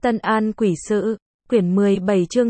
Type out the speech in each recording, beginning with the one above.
Tân An Quỷ Sự, quyển 17 chương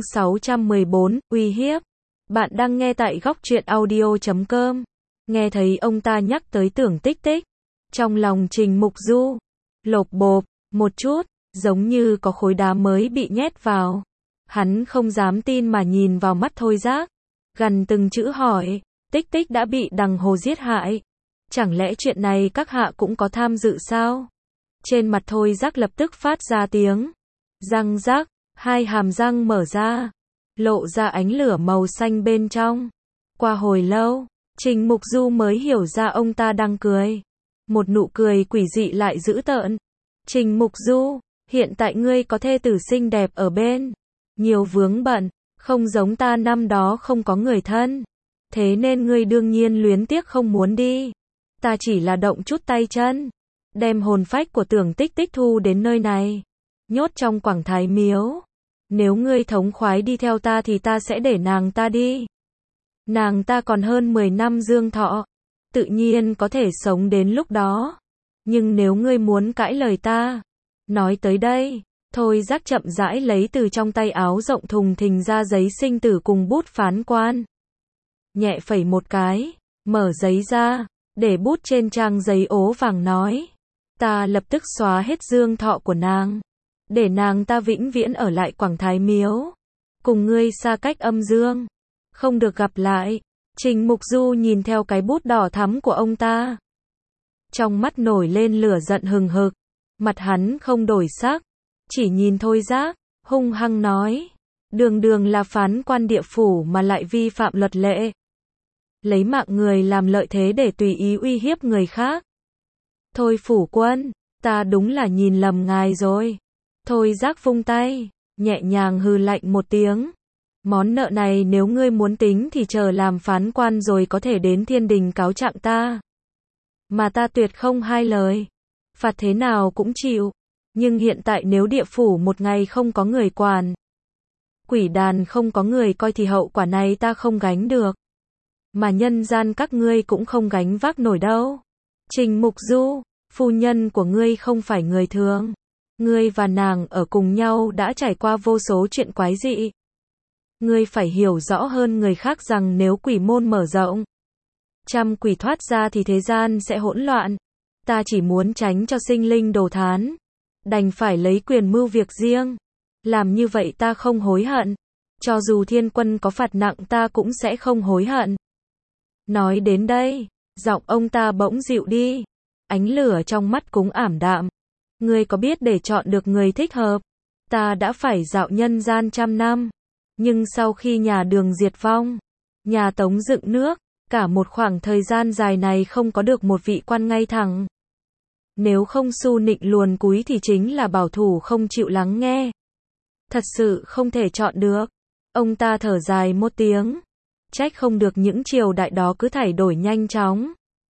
614, uy hiếp. Bạn đang nghe tại góc truyện audio.com. Nghe thấy ông ta nhắc tới Tưởng Tích Tích. Trong lòng Trình Mục Du, lộp bộp, một chút, giống như có khối đá mới bị nhét vào. Hắn không dám tin mà nhìn vào mắt Thôi Giác, gần từng chữ hỏi, Tích Tích đã bị Đằng Hồ giết hại. Chẳng lẽ chuyện này các hạ cũng có tham dự sao? Trên mặt Thôi Giác lập tức phát ra tiếng răng rắc, hai hàm răng mở ra, lộ ra ánh lửa màu xanh bên trong. Qua hồi lâu, Trình Mục Du mới hiểu ra ông ta đang cười. Một nụ cười quỷ dị lại dữ tợn. Trình Mục Du, hiện tại ngươi có thê tử xinh đẹp ở bên, nhiều vướng bận, không giống ta năm đó không có người thân. Thế nên ngươi đương nhiên luyến tiếc không muốn đi. Ta chỉ là động chút tay chân, đem hồn phách của Tưởng Tích Tích thu đến nơi này, nhốt trong Quảng Thái Miếu. Nếu ngươi thống khoái đi theo ta thì ta sẽ để nàng ta đi. Nàng ta còn hơn 10 năm dương thọ, tự nhiên có thể sống đến lúc đó. Nhưng nếu ngươi muốn cãi lời ta, nói tới đây, Thôi Giác chậm rãi lấy từ trong tay áo rộng thùng thình ra giấy sinh tử cùng bút phán quan. Nhẹ phẩy một cái, mở giấy ra, để bút trên trang giấy ố vàng nói. Ta lập tức xóa hết dương thọ của nàng, để nàng ta vĩnh viễn ở lại Quảng Thái Miếu, cùng ngươi xa cách âm dương, không được gặp lại. Trình Mục Du nhìn theo cái bút đỏ thắm của ông ta, trong mắt nổi lên lửa giận hừng hực. Mặt hắn không đổi sắc, chỉ nhìn Thôi Giác, hung hăng nói, đường đường là phán quan địa phủ mà lại vi phạm luật lệ, lấy mạng người làm lợi thế để tùy ý uy hiếp người khác. Thôi phủ quân, ta đúng là nhìn lầm ngài rồi. Thôi Giác vung tay, nhẹ nhàng hừ lạnh một tiếng. Món nợ này nếu ngươi muốn tính thì chờ làm phán quan rồi có thể đến thiên đình cáo trạng ta. Mà ta tuyệt không hai lời. Phạt thế nào cũng chịu. Nhưng hiện tại nếu địa phủ một ngày không có người quản, quỷ đàn không có người coi thì hậu quả này ta không gánh được. Mà nhân gian các ngươi cũng không gánh vác nổi đâu. Trình Mục Du, phu nhân của ngươi không phải người thường. Ngươi và nàng ở cùng nhau đã trải qua vô số chuyện quái dị. Ngươi phải hiểu rõ hơn người khác rằng nếu quỷ môn mở rộng, trăm quỷ thoát ra thì thế gian sẽ hỗn loạn. Ta chỉ muốn tránh cho sinh linh đồ thán, đành phải lấy quyền mưu việc riêng. Làm như vậy ta không hối hận. Cho dù thiên quân có phạt nặng ta cũng sẽ không hối hận. Nói đến đây, giọng ông ta bỗng dịu đi, ánh lửa trong mắt cũng ảm đạm. Ngươi có biết để chọn được người thích hợp, ta đã phải dạo nhân gian trăm năm. Nhưng sau khi nhà Đường diệt vong, nhà Tống dựng nước, cả một khoảng thời gian dài này không có được một vị quan ngay thẳng. Nếu không su nịnh luồn cúi thì chính là bảo thủ không chịu lắng nghe. Thật sự không thể chọn được. Ông ta thở dài một tiếng. Trách không được những triều đại đó cứ thay đổi nhanh chóng.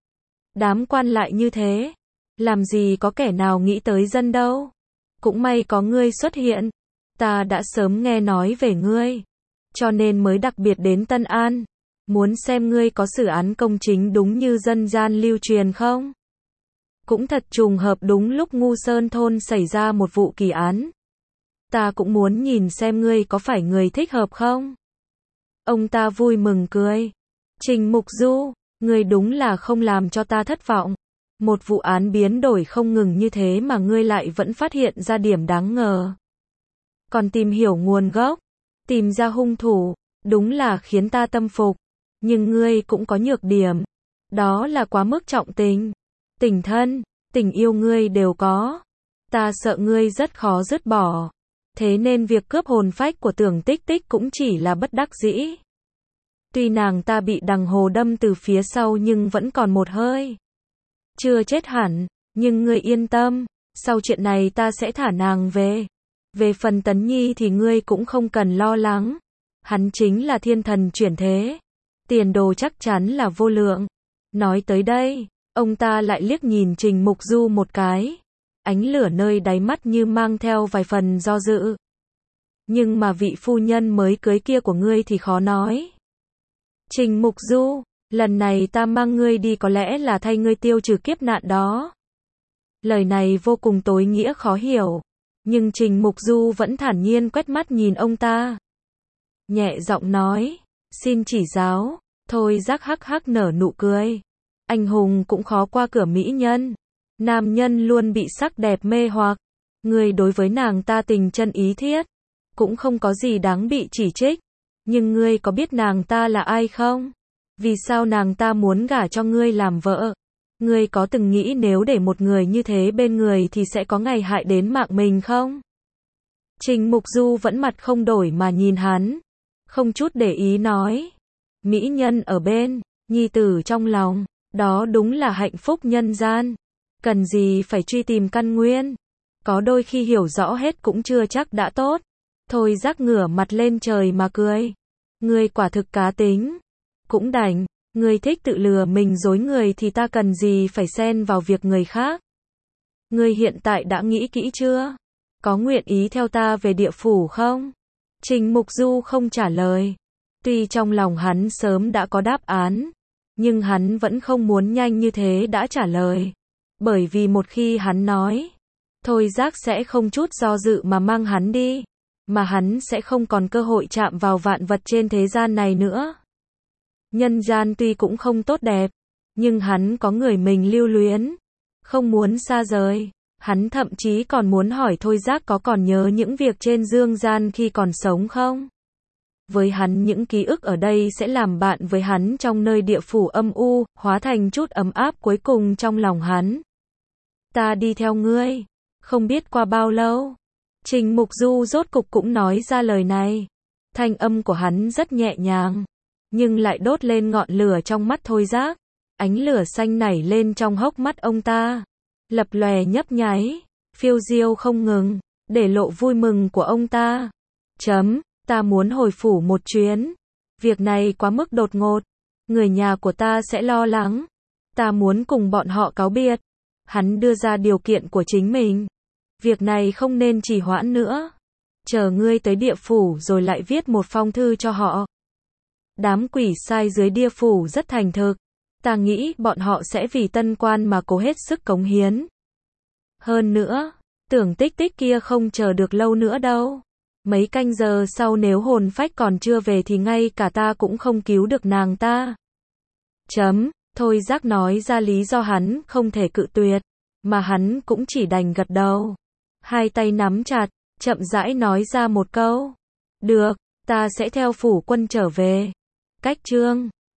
Đám quan lại như thế, làm gì có kẻ nào nghĩ tới dân đâu. Cũng may có ngươi xuất hiện. Ta đã sớm nghe nói về ngươi, cho nên mới đặc biệt đến Tân An, muốn xem ngươi có xử án công chính đúng như dân gian lưu truyền không. Cũng thật trùng hợp đúng lúc Ngu Sơn thôn xảy ra một vụ kỳ án. Ta cũng muốn nhìn xem ngươi có phải người thích hợp không. Ông ta vui mừng cười. Trình Mục Du, ngươi đúng là không làm cho ta thất vọng. Một vụ án biến đổi không ngừng như thế mà ngươi lại vẫn phát hiện ra điểm đáng ngờ. Còn tìm hiểu nguồn gốc, tìm ra hung thủ, đúng là khiến ta tâm phục. Nhưng ngươi cũng có nhược điểm. Đó là quá mức trọng tình. Tình thân, tình yêu ngươi đều có. Ta sợ ngươi rất khó dứt bỏ. Thế nên việc cướp hồn phách của Tưởng Tích Tích cũng chỉ là bất đắc dĩ. Tuy nàng ta bị Đằng Hồ đâm từ phía sau nhưng vẫn còn một hơi. Chưa chết hẳn, nhưng ngươi yên tâm, sau chuyện này ta sẽ thả nàng về. Về phần Tấn Nhi thì ngươi cũng không cần lo lắng. Hắn chính là thiên thần chuyển thế. Tiền đồ chắc chắn là vô lượng. Nói tới đây, ông ta lại liếc nhìn Trình Mục Du một cái. Ánh lửa nơi đáy mắt như mang theo vài phần do dự. Nhưng mà vị phu nhân mới cưới kia của ngươi thì khó nói. Trình Mục Du, lần này ta mang ngươi đi có lẽ là thay ngươi tiêu trừ kiếp nạn đó. Lời này vô cùng tối nghĩa khó hiểu. Nhưng Trình Mục Du vẫn thản nhiên quét mắt nhìn ông ta. Nhẹ giọng nói, xin chỉ giáo. Thôi Giác hắc hắc nở nụ cười. Anh hùng cũng khó qua cửa mỹ nhân. Nam nhân luôn bị sắc đẹp mê hoặc. Người đối với nàng ta tình chân ý thiết. Cũng không có gì đáng bị chỉ trích. Nhưng ngươi có biết nàng ta là ai không? Vì sao nàng ta muốn gả cho ngươi làm vợ? Ngươi có từng nghĩ nếu để một người như thế bên người thì sẽ có ngày hại đến mạng mình không? Trình Mục Du vẫn mặt không đổi mà nhìn hắn. Không chút để ý nói. Mỹ nhân ở bên, nhi tử trong lòng. Đó đúng là hạnh phúc nhân gian. Cần gì phải truy tìm căn nguyên. Có đôi khi hiểu rõ hết cũng chưa chắc đã tốt. Thôi Giác ngửa mặt lên trời mà cười. Ngươi quả thực cá tính. Cũng đành. Ngươi thích tự lừa mình dối người thì ta cần gì phải xen vào việc người khác. Ngươi hiện tại đã nghĩ kỹ chưa? Có nguyện ý theo ta về địa phủ không? Trình Mục Du không trả lời. Tuy trong lòng hắn sớm đã có đáp án, nhưng hắn vẫn không muốn nhanh như thế đã trả lời. Bởi vì một khi hắn nói, Thôi Giác sẽ không chút do dự mà mang hắn đi, mà hắn sẽ không còn cơ hội chạm vào vạn vật trên thế gian này nữa. Nhân gian tuy cũng không tốt đẹp, nhưng hắn có người mình lưu luyến, không muốn xa rời. Hắn thậm chí còn muốn hỏi Thôi Giác có còn nhớ những việc trên dương gian khi còn sống không? Với hắn những ký ức ở đây sẽ làm bạn với hắn trong nơi địa phủ âm u, hóa thành chút ấm áp cuối cùng trong lòng hắn. Ta đi theo ngươi. Không biết qua bao lâu, Trình Mục Du rốt cục cũng nói ra lời này. Thanh âm của hắn rất nhẹ nhàng, nhưng lại đốt lên ngọn lửa trong mắt Thôi Giác. Ánh lửa xanh nảy lên trong hốc mắt ông ta, lập lòe nhấp nháy, phiêu diêu không ngừng, để lộ vui mừng của ông ta. Ta muốn hồi phủ một chuyến. Việc này quá mức đột ngột. Người nhà của ta sẽ lo lắng. Ta muốn cùng bọn họ cáo biệt. Hắn đưa ra điều kiện của chính mình. Việc này không nên trì hoãn nữa. Chờ ngươi tới địa phủ rồi lại viết một phong thư cho họ. Đám quỷ sai dưới địa phủ rất thành thực. Ta nghĩ bọn họ sẽ vì tân quan mà cố hết sức cống hiến. Hơn nữa, tưởng Tích Tích kia không chờ được lâu nữa đâu. Mấy canh giờ sau nếu hồn phách còn chưa về thì ngay cả ta cũng không cứu được nàng ta. Thôi Giác nói ra lý do hắn không thể cự tuyệt, mà hắn cũng chỉ đành gật đầu. Hai tay nắm chặt, chậm rãi nói ra một câu. Được, ta sẽ theo phủ quân trở về. Cách chương